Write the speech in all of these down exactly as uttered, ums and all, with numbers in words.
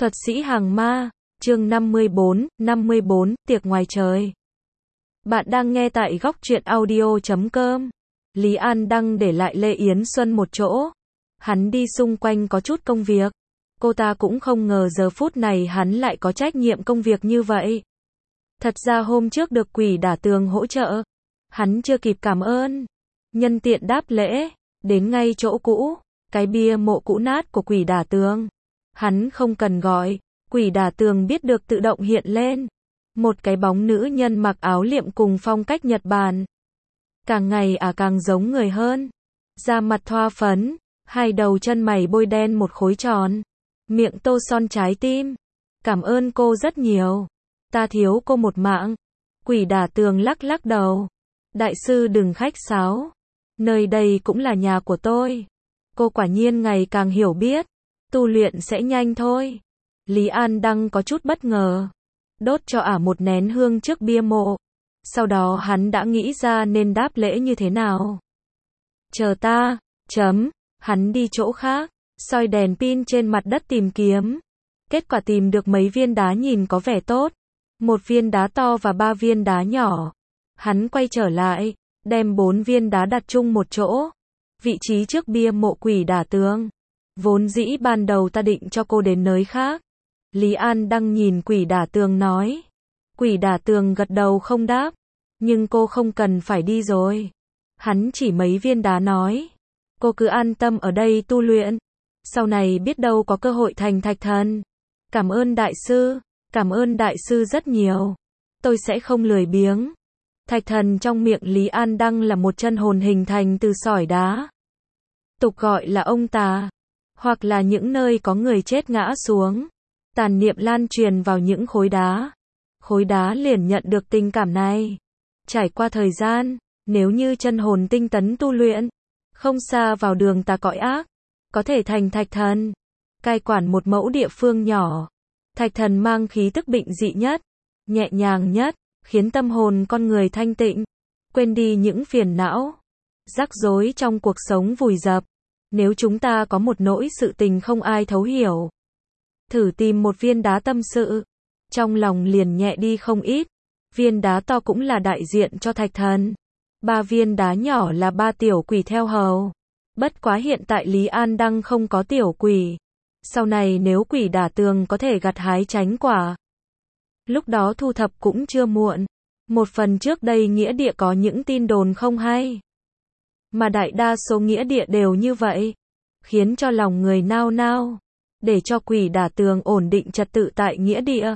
Thuật sĩ hàng ma, chương năm mươi bốn, năm mươi bốn, tiệc ngoài trời. Bạn đang nghe tại góc truyện audio chấm com. Lý An Đăng để lại Lê Yến Xuân một chỗ. Hắn đi xung quanh có chút công việc. Cô ta cũng không ngờ giờ phút này hắn lại có trách nhiệm công việc như vậy. Thật ra hôm trước được Quỷ Đả Tường hỗ trợ. Hắn chưa kịp cảm ơn. Nhân tiện đáp lễ, đến ngay chỗ cũ, cái bia mộ cũ nát của Quỷ Đả Tường. Hắn không cần gọi, Quỷ Đả Tường biết được tự động hiện lên. Một cái bóng nữ nhân mặc áo liệm cùng phong cách Nhật Bản. Càng ngày à càng giống người hơn. Da mặt thoa phấn, hai đầu chân mày bôi đen một khối tròn. Miệng tô son trái tim. Cảm ơn cô rất nhiều. Ta thiếu cô một mạng. Quỷ Đả Tường lắc lắc đầu. Đại sư đừng khách sáo. Nơi đây cũng là nhà của tôi. Cô quả nhiên ngày càng hiểu biết. Tu luyện sẽ nhanh thôi. Lý An Đăng có chút bất ngờ. Đốt cho ả một nén hương trước bia mộ. Sau đó hắn đã nghĩ ra nên đáp lễ như thế nào. Chờ ta, chấm, hắn đi chỗ khác, soi đèn pin trên mặt đất tìm kiếm. Kết quả tìm được mấy viên đá nhìn có vẻ tốt. Một viên đá to và ba viên đá nhỏ. Hắn quay trở lại, đem bốn viên đá đặt chung một chỗ. Vị trí trước bia mộ Quỷ Đả Tường. Vốn dĩ ban đầu ta định cho cô đến nơi khác. Lý An Đăng nhìn Quỷ Đả Tường nói. Quỷ Đả Tường gật đầu không đáp. Nhưng cô không cần phải đi rồi. Hắn chỉ mấy viên đá nói. Cô cứ an tâm ở đây tu luyện. Sau này biết đâu có cơ hội thành thạch thần. Cảm ơn đại sư. Cảm ơn đại sư rất nhiều. Tôi sẽ không lười biếng. Thạch thần trong miệng Lý An Đăng là một chân hồn hình thành từ sỏi đá. Tục gọi là ông tà. Hoặc là những nơi có người chết ngã xuống. Tàn niệm lan truyền vào những khối đá. Khối đá liền nhận được tình cảm này. Trải qua thời gian, nếu như chân hồn tinh tấn tu luyện, không xa vào đường tà cõi ác, có thể thành thạch thần. Cai quản một mẫu địa phương nhỏ. Thạch thần mang khí tức bệnh dị nhất, nhẹ nhàng nhất, khiến tâm hồn con người thanh tịnh, quên đi những phiền não, rắc rối trong cuộc sống vùi dập. Nếu chúng ta có một nỗi sự tình không ai thấu hiểu, thử tìm một viên đá tâm sự, trong lòng liền nhẹ đi không ít. Viên đá to cũng là đại diện cho thạch thần. Ba viên đá nhỏ là ba tiểu quỷ theo hầu. Bất quá hiện tại Lý An Đăng không có tiểu quỷ. Sau này nếu Quỷ Đả Tường có thể gặt hái chánh quả, lúc đó thu thập cũng chưa muộn. Một phần trước đây nghĩa địa có những tin đồn không hay. Mà đại đa số nghĩa địa đều như vậy. Khiến cho lòng người nao nao. Để cho Quỷ Đả Tường ổn định trật tự tại nghĩa địa.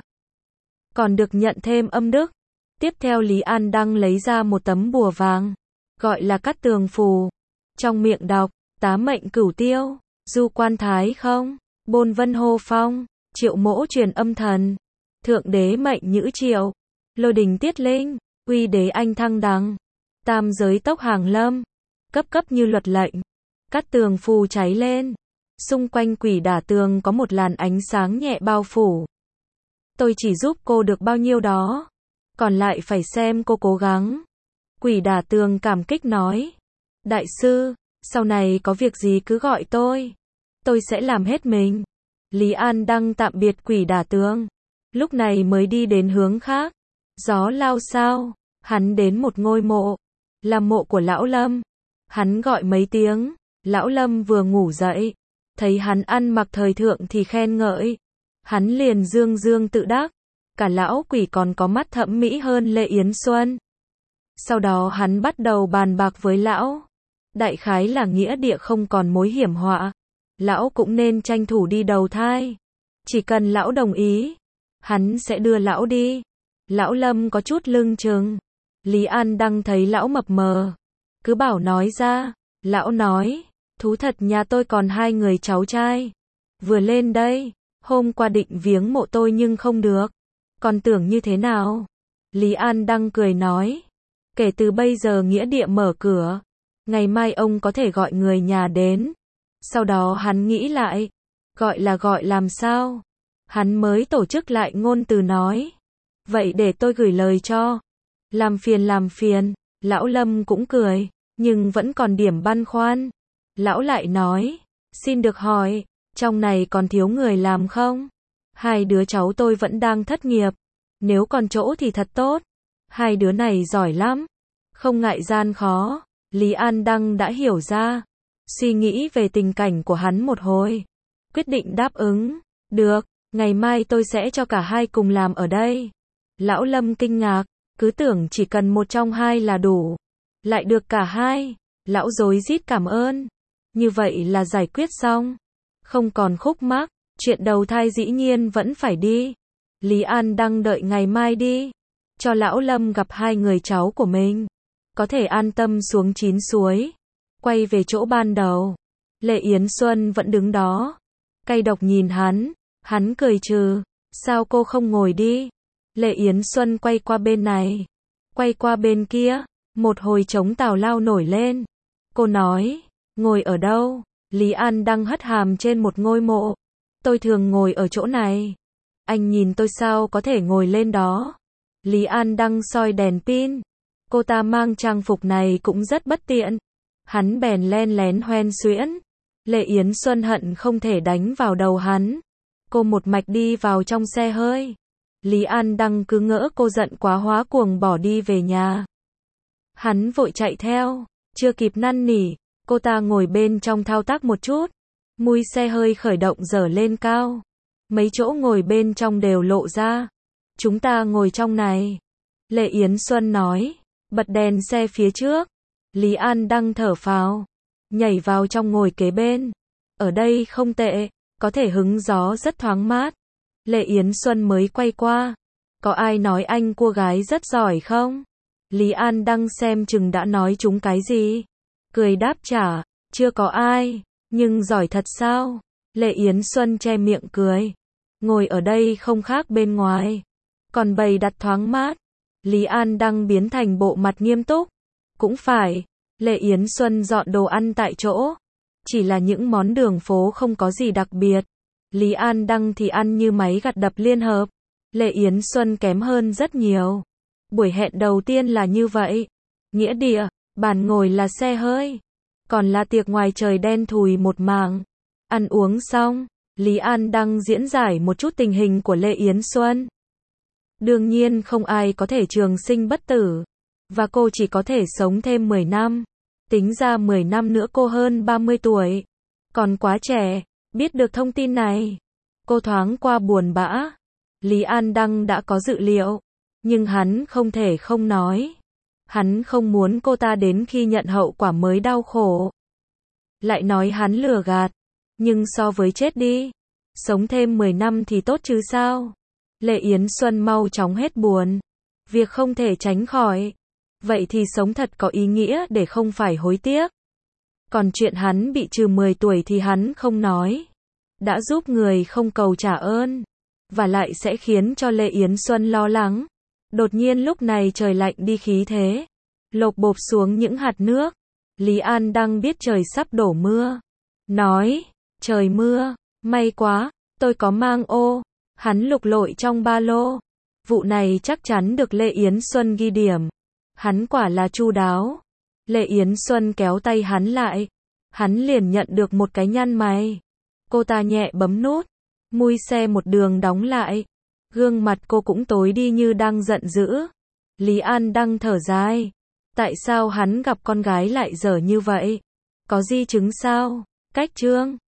Còn được nhận thêm âm đức. Tiếp theo Lý An Đăng lấy ra một tấm bùa vàng. Gọi là cát tường phù. Trong miệng đọc, tá mệnh cửu tiêu, du quan thái không, bôn vân hô phong, triệu mỗ truyền âm thần, thượng đế mệnh nhữ triệu, lôi đình tiết linh, uy đế anh thăng đăng, tam giới tốc hàng lâm, cấp cấp như luật lệnh. Cát tường phù cháy lên. Xung quanh Quỷ Đả Tường có một làn ánh sáng nhẹ bao phủ. Tôi chỉ giúp cô được bao nhiêu đó. Còn lại phải xem cô cố gắng. Quỷ Đả Tường cảm kích nói. Đại sư, sau này có việc gì cứ gọi tôi. Tôi sẽ làm hết mình. Lý An Đăng tạm biệt Quỷ Đả Tường. Lúc này mới đi đến hướng khác. Gió lao sao. Hắn đến một ngôi mộ. Là mộ của Lão Lâm. Hắn gọi mấy tiếng. Lão Lâm vừa ngủ dậy. Thấy hắn ăn mặc thời thượng thì khen ngợi. Hắn liền dương dương tự đắc. Cả lão quỷ còn có mắt thẩm mỹ hơn Lê Yến Xuân. Sau đó hắn bắt đầu bàn bạc với lão. Đại khái là nghĩa địa không còn mối hiểm họa. Lão cũng nên tranh thủ đi đầu thai. Chỉ cần lão đồng ý, hắn sẽ đưa lão đi. Lão Lâm có chút lưng chừng. Lý An Đăng thấy lão mập mờ. Cứ bảo nói ra. Lão nói, thú thật nhà tôi còn hai người cháu trai. Vừa lên đây, hôm qua định viếng mộ tôi nhưng không được. Còn tưởng như thế nào? Lý An Đăng cười nói. Kể từ bây giờ nghĩa địa mở cửa. Ngày mai ông có thể gọi người nhà đến. Sau đó hắn nghĩ lại. Gọi là gọi làm sao? Hắn mới tổ chức lại ngôn từ nói. Vậy để tôi gửi lời cho. Làm phiền làm phiền. Lão Lâm cũng cười. Nhưng vẫn còn điểm băn khoăn. Lão lại nói. Xin được hỏi. Trong này còn thiếu người làm không? Hai đứa cháu tôi vẫn đang thất nghiệp. Nếu còn chỗ thì thật tốt. Hai đứa này giỏi lắm. Không ngại gian khó. Lý An Đăng đã hiểu ra. Suy nghĩ về tình cảnh của hắn một hồi. Quyết định đáp ứng. Được, ngày mai tôi sẽ cho cả hai cùng làm ở đây. Lão Lâm kinh ngạc. Cứ tưởng chỉ cần một trong hai là đủ. Lại được cả hai. Lão rối rít cảm ơn. Như vậy là giải quyết xong. Không còn khúc mắc. Chuyện đầu thai dĩ nhiên vẫn phải đi. Lý An Đăng đợi ngày mai đi. Cho Lão Lâm gặp hai người cháu của mình. Có thể an tâm xuống chín suối. Quay về chỗ ban đầu. Lệ Yến Xuân vẫn đứng đó. Cay độc nhìn hắn. Hắn cười trừ. Sao cô không ngồi đi? Lệ Yến Xuân quay qua bên này. Quay qua bên kia. Một hồi trống tào lao nổi lên. Cô nói. Ngồi ở đâu? Lý An Đăng hất hàm trên một ngôi mộ. Tôi thường ngồi ở chỗ này. Anh nhìn tôi sao có thể ngồi lên đó? Lý An Đăng soi đèn pin. Cô ta mang trang phục này cũng rất bất tiện. Hắn bèn len lén hoen xuyễn. Lệ Yến Xuân hận không thể đánh vào đầu hắn. Cô một mạch đi vào trong xe hơi. Lý An Đăng cứ ngỡ cô giận quá hóa cuồng bỏ đi về nhà. Hắn vội chạy theo. Chưa kịp năn nỉ. Cô ta ngồi bên trong thao tác một chút. Mui xe hơi khởi động dở lên cao. Mấy chỗ ngồi bên trong đều lộ ra. Chúng ta ngồi trong này. Lệ Yến Xuân nói. Bật đèn xe phía trước. Lý An Đăng thở phào. Nhảy vào trong ngồi kế bên. Ở đây không tệ. Có thể hứng gió rất thoáng mát. Lệ Yến Xuân mới quay qua. Có ai nói anh cua gái rất giỏi không? Lý An Đăng xem chừng đã nói chúng cái gì. Cười đáp trả. Chưa có ai. Nhưng giỏi thật sao? Lệ Yến Xuân che miệng cười. Ngồi ở đây không khác bên ngoài. Còn bày đặt thoáng mát. Lý An Đăng biến thành bộ mặt nghiêm túc. Cũng phải. Lệ Yến Xuân dọn đồ ăn tại chỗ. Chỉ là những món đường phố không có gì đặc biệt. Lý An Đăng thì ăn như máy gặt đập liên hợp. Lệ Yến Xuân kém hơn rất nhiều. Buổi hẹn đầu tiên là như vậy. Nghĩa địa, bàn ngồi là xe hơi. Còn là tiệc ngoài trời đen thùi một mảng. Ăn uống xong, Lý An Đăng diễn giải một chút tình hình của Lệ Yến Xuân. Đương nhiên không ai có thể trường sinh bất tử. Và cô chỉ có thể sống thêm mười năm. Tính ra mười năm nữa cô hơn ba mươi tuổi. Còn quá trẻ. Biết được thông tin này. Cô thoáng qua buồn bã. Lý An Đăng đã có dự liệu. Nhưng hắn không thể không nói. Hắn không muốn cô ta đến khi nhận hậu quả mới đau khổ. Lại nói hắn lừa gạt. Nhưng so với chết đi. Sống thêm mười năm thì tốt chứ sao. Lệ Yến Xuân mau chóng hết buồn. Việc không thể tránh khỏi. Vậy thì sống thật có ý nghĩa để không phải hối tiếc. Còn chuyện hắn bị trừ mười tuổi thì hắn không nói. Đã giúp người không cầu trả ơn. Và lại sẽ khiến cho Lệ Yến Xuân lo lắng. Đột nhiên lúc này trời lạnh đi khí thế. Lộp bộp xuống những hạt nước. Lý An Đăng biết trời sắp đổ mưa. Nói, trời mưa, may quá, tôi có mang ô. Hắn lục lội trong ba lô. Vụ này chắc chắn được Lệ Yến Xuân ghi điểm. Hắn quả là chu đáo. Lệ Yến Xuân kéo tay hắn lại. Hắn liền nhận được một cái nhăn mày. Cô ta nhẹ bấm nút. Mui xe một đường đóng lại. Gương mặt cô cũng tối đi như đang giận dữ. Lý An Đăng thở dài. Tại sao hắn gặp con gái lại dở như vậy? Có di chứng sao? Cách chương